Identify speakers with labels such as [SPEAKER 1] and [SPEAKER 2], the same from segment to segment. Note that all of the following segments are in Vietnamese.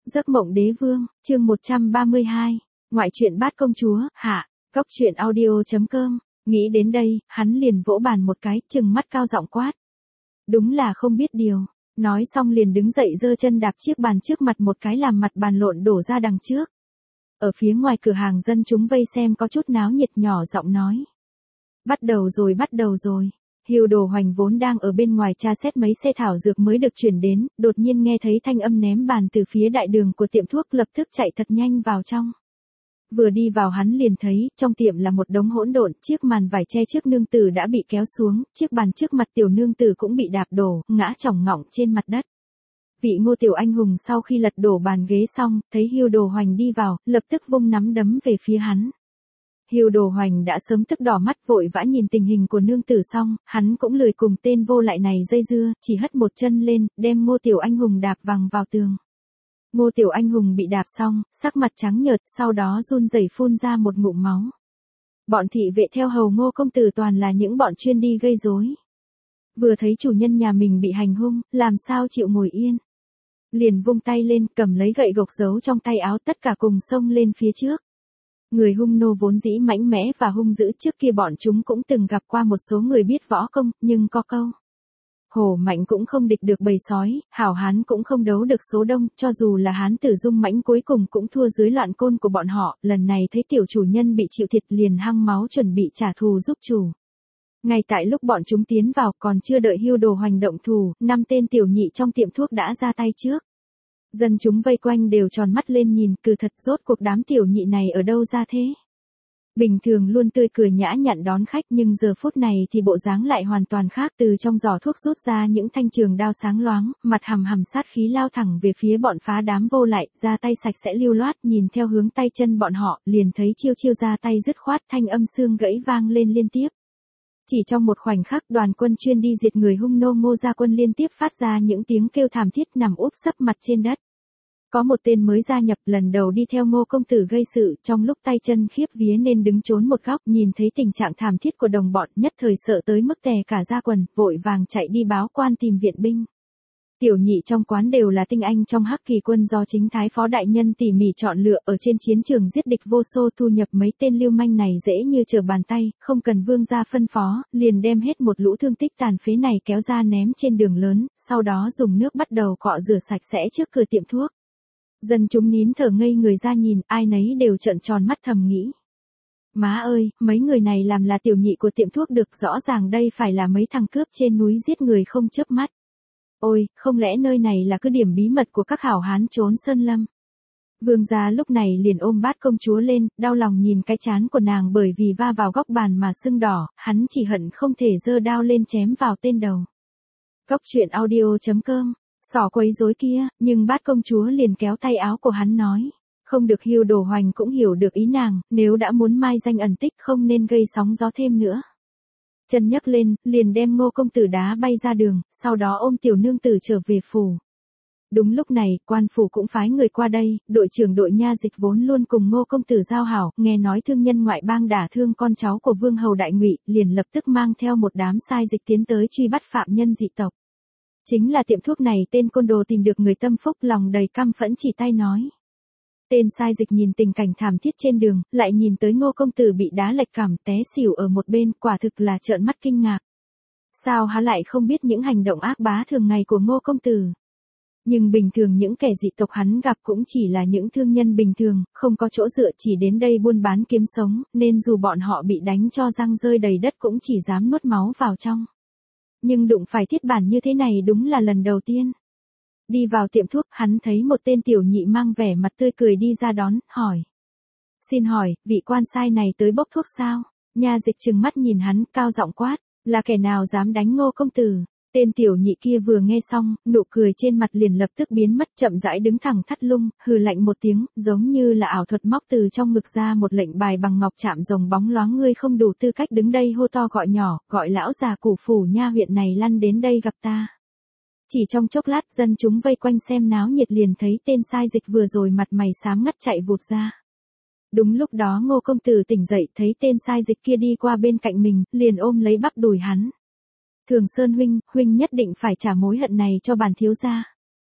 [SPEAKER 1] Giấc mộng đế vương, chương 132, ngoại truyện bát công chúa, hạ, cóc truyện audio.com, nghĩ đến đây, hắn liền vỗ bàn một cái, trừng mắt cao giọng quát. Đúng là không biết điều, nói xong liền đứng dậy giơ chân đạp chiếc bàn trước mặt một cái làm mặt bàn lộn đổ ra đằng trước. Ở phía ngoài cửa hàng dân chúng vây xem có chút náo nhiệt nhỏ giọng nói. Bắt đầu rồi. Hiêu Đồ Hoành vốn đang ở bên ngoài tra xét mấy xe thảo dược mới được chuyển đến, đột nhiên nghe thấy thanh âm ném bàn từ phía đại đường của tiệm thuốc lập tức chạy thật nhanh vào trong. Vừa đi vào hắn liền thấy, trong tiệm là một đống hỗn độn, chiếc màn vải che trước nương tử đã bị kéo xuống, chiếc bàn trước mặt tiểu nương tử cũng bị đạp đổ, ngã chỏng ngọng trên mặt đất. Vị Ngô tiểu anh hùng sau khi lật đổ bàn ghế xong, thấy Hiêu Đồ Hoành đi vào, lập tức vung nắm đấm về phía hắn. Hiêu Đồ Hoành đã sớm tức đỏ mắt vội vã nhìn tình hình của nương tử xong, hắn cũng lười cùng tên vô lại này dây dưa, chỉ hất một chân lên, đem Ngô tiểu anh hùng đạp văng vào tường. Ngô tiểu anh hùng bị đạp xong, sắc mặt trắng nhợt, sau đó run rẩy phun ra một ngụm máu. Bọn thị vệ theo hầu Ngô công tử toàn là những bọn chuyên đi gây rối. Vừa thấy chủ nhân nhà mình bị hành hung, làm sao chịu ngồi yên. Liền vung tay lên, cầm lấy gậy gộc giấu trong tay áo, tất cả cùng xông lên phía trước. Người hung nô vốn dĩ mạnh mẽ và hung dữ, trước kia bọn chúng cũng từng gặp qua một số người biết võ công, nhưng có câu. Hổ mạnh cũng không địch được bầy sói, hảo hán cũng không đấu được số đông, cho dù là hán tử dung mãnh cuối cùng cũng thua dưới loạn côn của bọn họ, lần này thấy tiểu chủ nhân bị chịu thiệt liền hăng máu chuẩn bị trả thù giúp chủ. Ngay tại lúc bọn chúng tiến vào còn chưa đợi Hiêu Đồ Hoành động thủ, 5 tên tiểu nhị trong tiệm thuốc đã ra tay trước. Dân chúng vây quanh đều tròn mắt lên nhìn, cừ thật rốt cuộc đám tiểu nhị này ở đâu ra thế. Bình thường luôn tươi cười nhã nhặn đón khách nhưng giờ phút này thì bộ dáng lại hoàn toàn khác, từ trong giỏ thuốc rút ra những thanh trường đao sáng loáng, mặt hầm hầm sát khí lao thẳng về phía bọn phá đám vô lại, ra tay sạch sẽ lưu loát, nhìn theo hướng tay chân bọn họ, liền thấy chiêu chiêu ra tay dứt khoát, thanh âm xương gãy vang lên liên tiếp. Chỉ trong một khoảnh khắc, đoàn quân chuyên đi diệt người hung nô Ngô gia quân liên tiếp phát ra những tiếng kêu thảm thiết nằm úp sấp mặt trên đất. Có một tên mới gia nhập lần đầu đi theo Ngô công tử gây sự, trong lúc tay chân khiếp vía nên đứng trốn một góc, nhìn thấy tình trạng thảm thiết của đồng bọn, nhất thời sợ tới mức tè cả da quần, vội vàng chạy đi báo quan tìm viện binh. Tiểu nhị trong quán đều là tinh anh trong Hắc Kỳ quân do chính thái phó đại nhân tỉ mỉ chọn lựa, ở trên chiến trường giết địch vô số, thu nhập mấy tên lưu manh này dễ như trở bàn tay, không cần vương gia phân phó, liền đem hết một lũ thương tích tàn phế này kéo ra ném trên đường lớn, sau đó dùng nước bắt đầu cọ rửa sạch sẽ trước cửa tiệm thuốc. Dân chúng nín thở ngây người ra nhìn, ai nấy đều trợn tròn mắt thầm nghĩ. Má ơi, mấy người này làm là tiểu nhị của tiệm thuốc được, rõ ràng đây phải là mấy thằng cướp trên núi giết người không chớp mắt. Ôi, không lẽ nơi này là cứ điểm bí mật của các hảo hán trốn sơn lâm. Vương gia lúc này liền ôm bát công chúa lên, đau lòng nhìn cái trán của nàng bởi vì va vào góc bàn mà sưng đỏ, hắn chỉ hận không thể giơ đao lên chém vào tên đầu. Cóc truyện audio.com. Xỏ quấy rối kia, nhưng bát công chúa liền kéo tay áo của hắn nói. Không được. Hiêu Đồ Hoành cũng hiểu được ý nàng, nếu đã muốn mai danh ẩn tích không nên gây sóng gió thêm nữa. Chân nhấc lên, liền đem Ngô công tử đá bay ra đường, sau đó ôm tiểu nương tử trở về phủ. Đúng lúc này, quan phủ cũng phái người qua đây, đội trưởng đội nha dịch vốn luôn cùng Ngô công tử giao hảo, nghe nói thương nhân ngoại bang đả thương con cháu của vương hầu đại Ngụy, liền lập tức mang theo một đám sai dịch tiến tới truy bắt phạm nhân dị tộc. Chính là tiệm thuốc này, tên côn đồ tìm được người tâm phúc, lòng đầy căm phẫn chỉ tay nói. Tên sai dịch nhìn tình cảnh thảm thiết trên đường, lại nhìn tới Ngô công tử bị đá lệch cằm té xỉu ở một bên, quả thực là trợn mắt kinh ngạc. Sao hắn lại không biết những hành động ác bá thường ngày của Ngô công tử? Nhưng bình thường những kẻ dị tộc hắn gặp cũng chỉ là những thương nhân bình thường, không có chỗ dựa, chỉ đến đây buôn bán kiếm sống, nên dù bọn họ bị đánh cho răng rơi đầy đất cũng chỉ dám nuốt máu vào trong. Nhưng đụng phải thiết bản như thế này đúng là lần đầu tiên. Đi vào tiệm thuốc, hắn thấy một tên tiểu nhị mang vẻ mặt tươi cười đi ra đón, hỏi. Xin hỏi, vị quan sai này tới bốc thuốc sao? Nha dịch trừng mắt nhìn hắn, cao giọng quát, là kẻ nào dám đánh Ngô công tử? Tên tiểu nhị kia vừa nghe xong, nụ cười trên mặt liền lập tức biến mất, chậm rãi đứng thẳng thắt lưng, hừ lạnh một tiếng, giống như là ảo thuật móc từ trong ngực ra một lệnh bài bằng ngọc chạm rồng bóng loáng, ngươi không đủ tư cách đứng đây hô to gọi nhỏ, gọi lão già củ phủ nha huyện này lăn đến đây gặp ta. Chỉ trong chốc lát, dân chúng vây quanh xem náo nhiệt liền thấy tên sai dịch vừa rồi mặt mày xám ngắt chạy vụt ra. Đúng lúc đó Ngô công tử tỉnh dậy, thấy tên sai dịch kia đi qua bên cạnh mình, liền ôm lấy bắp đùi hắn. Thường Sơn huynh nhất định phải trả mối hận này cho bản thiếu gia.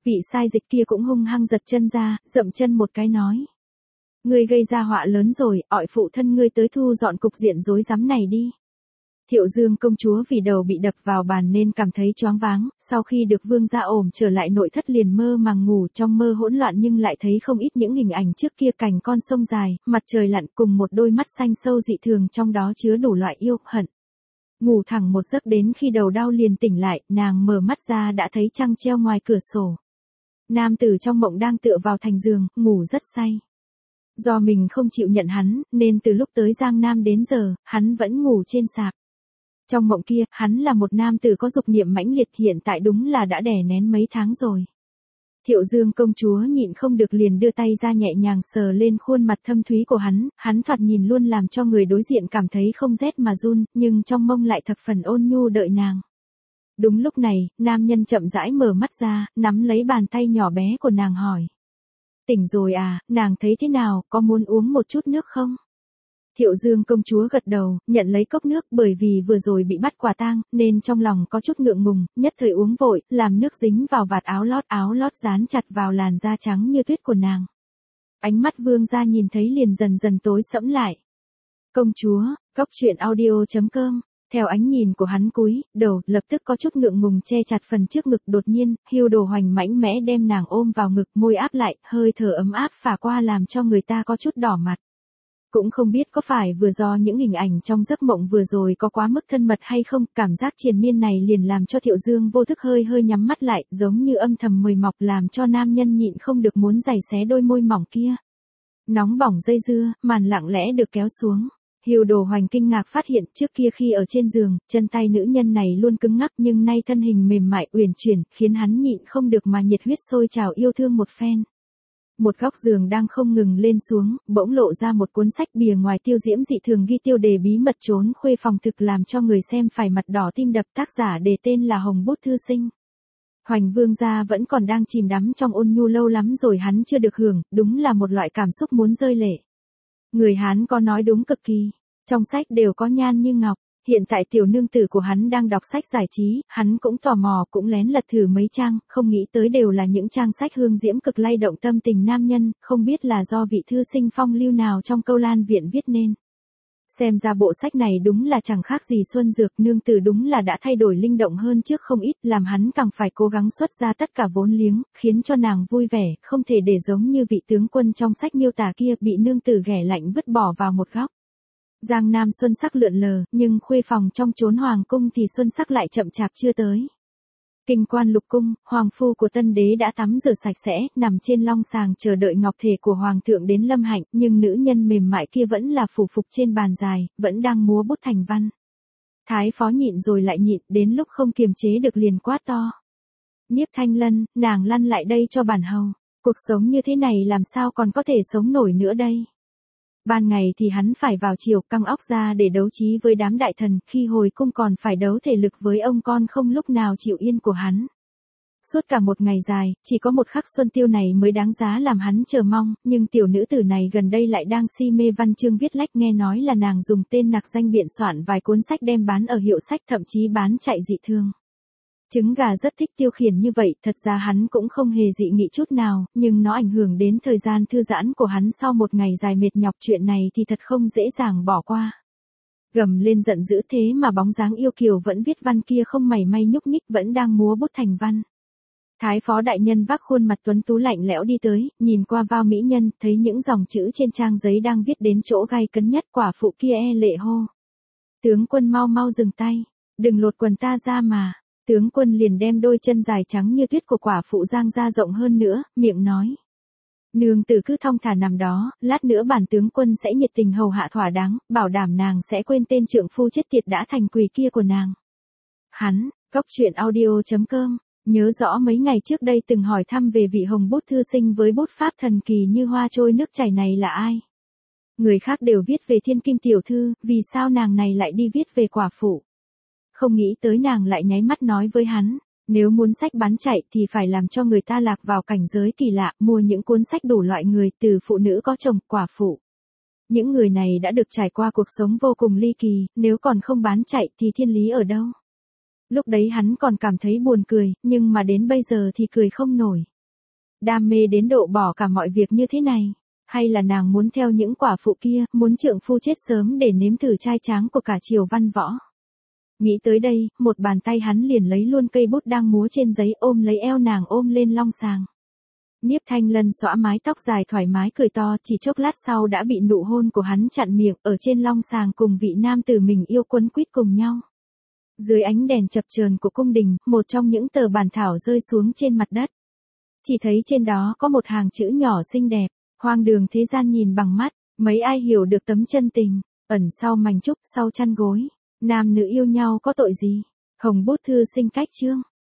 [SPEAKER 1] Vị sai dịch kia cũng hung hăng giật chân ra, dậm chân một cái nói. Ngươi gây ra họa lớn rồi, ọi phụ thân ngươi tới thu dọn cục diện rối rắm này đi. Thiệu Dương công chúa vì đầu bị đập vào bàn nên cảm thấy choáng váng, sau khi được vương gia ổm trở lại nội thất liền mơ màng ngủ, trong mơ hỗn loạn nhưng lại thấy không ít những hình ảnh trước kia, cảnh con sông dài, mặt trời lặn cùng một đôi mắt xanh sâu dị thường trong đó chứa đủ loại yêu, hận. Ngủ thẳng một giấc đến khi đầu đau liền tỉnh lại, nàng mở mắt ra đã thấy trăng treo ngoài cửa sổ. Nam tử trong mộng đang tựa vào thành giường, ngủ rất say. Do mình không chịu nhận hắn, nên từ lúc tới Giang Nam đến giờ, hắn vẫn ngủ trên sạp. Trong mộng kia, hắn là một nam tử có dục niệm mãnh liệt, hiện tại đúng là đã đè nén mấy tháng rồi. Thiệu Dương công chúa nhịn không được liền đưa tay ra nhẹ nhàng sờ lên khuôn mặt thâm thúy của hắn thoạt nhìn luôn làm cho người đối diện cảm thấy không rét mà run, nhưng trong mông lại thập phần ôn nhu đợi nàng. Đúng lúc này, nam nhân chậm rãi mở mắt ra, nắm lấy bàn tay nhỏ bé của nàng hỏi. Tỉnh rồi à, nàng thấy thế nào, có muốn uống một chút nước không? Thiệu Dương công chúa gật đầu, nhận lấy cốc nước, bởi vì vừa rồi bị bắt quả tang, nên trong lòng có chút ngượng ngùng, nhất thời uống vội, làm nước dính vào vạt áo lót dán chặt vào làn da trắng như tuyết của nàng. Ánh mắt vương gia nhìn thấy liền dần dần tối sẫm lại. Công chúa, Cốc Truyện Audio.com. Theo ánh nhìn của hắn cúi đầu, lập tức có chút ngượng ngùng che chặt phần trước ngực, đột nhiên, Hưu Đồ Hoành mạnh mẽ đem nàng ôm vào ngực, môi áp lại, hơi thở ấm áp phả qua làm cho người ta có chút đỏ mặt. Cũng không biết có phải vừa do những hình ảnh trong giấc mộng vừa rồi có quá mức thân mật hay không, cảm giác triền miên này liền làm cho Thiệu Dương vô thức hơi nhắm mắt lại, giống như âm thầm mời mọc, làm cho nam nhân nhịn không được muốn giày xé đôi môi mỏng kia. Nóng bỏng dây dưa, màn lặng lẽ được kéo xuống. Hưu Đồ Hoành kinh ngạc phát hiện trước kia khi ở trên giường, chân tay nữ nhân này luôn cứng ngắc nhưng nay thân hình mềm mại uyển chuyển, khiến hắn nhịn không được mà nhiệt huyết sôi trào yêu thương một phen. Một góc giường đang không ngừng lên xuống, bỗng lộ ra một cuốn sách, bìa ngoài tiêu diễm dị thường ghi tiêu đề bí mật trốn khuê phòng, thực làm cho người xem phải mặt đỏ tim đập, tác giả đề tên là Hồng Bút Thư Sinh. Hoành vương gia vẫn còn đang chìm đắm trong ôn nhu, lâu lắm rồi hắn chưa được hưởng, đúng là một loại cảm xúc muốn rơi lệ. Người Hán có nói đúng cực kỳ, trong sách đều có nhan như ngọc. Hiện tại tiểu nương tử của hắn đang đọc sách giải trí, hắn cũng tò mò, cũng lén lật thử mấy trang, không nghĩ tới đều là những trang sách hương diễm cực lay động tâm tình nam nhân, không biết là do vị thư sinh phong lưu nào trong Câu Lan Viện viết nên. Xem ra bộ sách này đúng là chẳng khác gì Xuân Dược, nương tử đúng là đã thay đổi linh động hơn trước không ít, làm hắn càng phải cố gắng xuất ra tất cả vốn liếng, khiến cho nàng vui vẻ, không thể để giống như vị tướng quân trong sách miêu tả kia bị nương tử ghẻ lạnh vứt bỏ vào một góc. Giang Nam xuân sắc lượn lờ, nhưng khuê phòng trong chốn hoàng cung thì xuân sắc lại chậm chạp chưa tới. Kinh Quan Lục Cung, hoàng phu của tân đế đã tắm rửa sạch sẽ, nằm trên long sàng chờ đợi ngọc thể của hoàng thượng đến lâm hạnh, nhưng nữ nhân mềm mại kia vẫn là phủ phục trên bàn dài, vẫn đang múa bút thành văn. Thái phó nhịn rồi lại nhịn, đến lúc không kiềm chế được liền quát to. Nhiếp Thanh Lân, nàng lăn lại đây cho bản hầu, cuộc sống như thế này làm sao còn có thể sống nổi nữa đây. Ban ngày thì hắn phải vào triều căng óc ra để đấu trí với đám đại thần, khi hồi cung còn phải đấu thể lực với ông con không lúc nào chịu yên của hắn. Suốt cả một ngày dài, chỉ có một khắc Xuân Tiêu này mới đáng giá làm hắn chờ mong, nhưng tiểu nữ tử này gần đây lại đang si mê văn chương viết lách, nghe nói là nàng dùng tên nặc danh biện soạn vài cuốn sách đem bán ở hiệu sách, thậm chí bán chạy dị thương. Trứng gà rất thích tiêu khiển như vậy, thật ra hắn cũng không hề dị nghị chút nào, nhưng nó ảnh hưởng đến thời gian thư giãn của hắn sau một ngày dài mệt nhọc, chuyện này thì thật không dễ dàng bỏ qua. Gầm lên giận dữ thế mà bóng dáng yêu kiều vẫn viết văn kia không mảy may nhúc nhích, vẫn đang múa bút thành văn. Thái phó đại nhân vác khuôn mặt tuấn tú lạnh lẽo đi tới, nhìn qua vào mỹ nhân, thấy những dòng chữ trên trang giấy đang viết đến chỗ gai cấn nhất, quả phụ kia lệ hô. Tướng quân mau mau dừng tay, đừng lột quần ta ra mà. Tướng quân liền đem đôi chân dài trắng như tuyết của quả phụ giang ra rộng hơn nữa, miệng nói. Nương tử cứ thong thả nằm đó, lát nữa bản tướng quân sẽ nhiệt tình hầu hạ thỏa đáng, bảo đảm nàng sẽ quên tên trượng phu chết tiệt đã thành quỷ kia của nàng. Hắn, Cốc Truyện Audio.com, nhớ rõ mấy ngày trước đây từng hỏi thăm về vị Hồng Bút Thư Sinh với bút pháp thần kỳ như hoa trôi nước chảy này là ai. Người khác đều viết về thiên kim tiểu thư, vì sao nàng này lại đi viết về quả phụ. Không nghĩ tới nàng lại nháy mắt nói với hắn, nếu muốn sách bán chạy thì phải làm cho người ta lạc vào cảnh giới kỳ lạ, mua những cuốn sách đủ loại người, từ phụ nữ có chồng, quả phụ. Những người này đã được trải qua cuộc sống vô cùng ly kỳ, nếu còn không bán chạy thì thiên lý ở đâu. Lúc đấy hắn còn cảm thấy buồn cười, nhưng mà đến bây giờ thì cười không nổi. Đam mê đến độ bỏ cả mọi việc như thế này. Hay là nàng muốn theo những quả phụ kia, muốn trượng phu chết sớm để nếm thử trai tráng của cả triều văn võ. Nghĩ tới đây, một bàn tay hắn liền lấy luôn cây bút đang múa trên giấy ôm lấy eo nàng ôm lên long sàng. Nhiếp Thanh Lân xõa mái tóc dài thoải mái cười to, chỉ chốc lát sau đã bị nụ hôn của hắn chặn miệng ở trên long sàng cùng vị nam tử mình yêu quấn quýt cùng nhau. Dưới ánh đèn chập chờn của cung đình, một trong những tờ bản thảo rơi xuống trên mặt đất. Chỉ thấy trên đó có một hàng chữ nhỏ xinh đẹp, hoang đường thế gian nhìn bằng mắt, mấy ai hiểu được tấm chân tình, ẩn sau mành trúc sau chăn gối, nam nữ yêu nhau có tội gì, hồng bút thư sinh cách chương.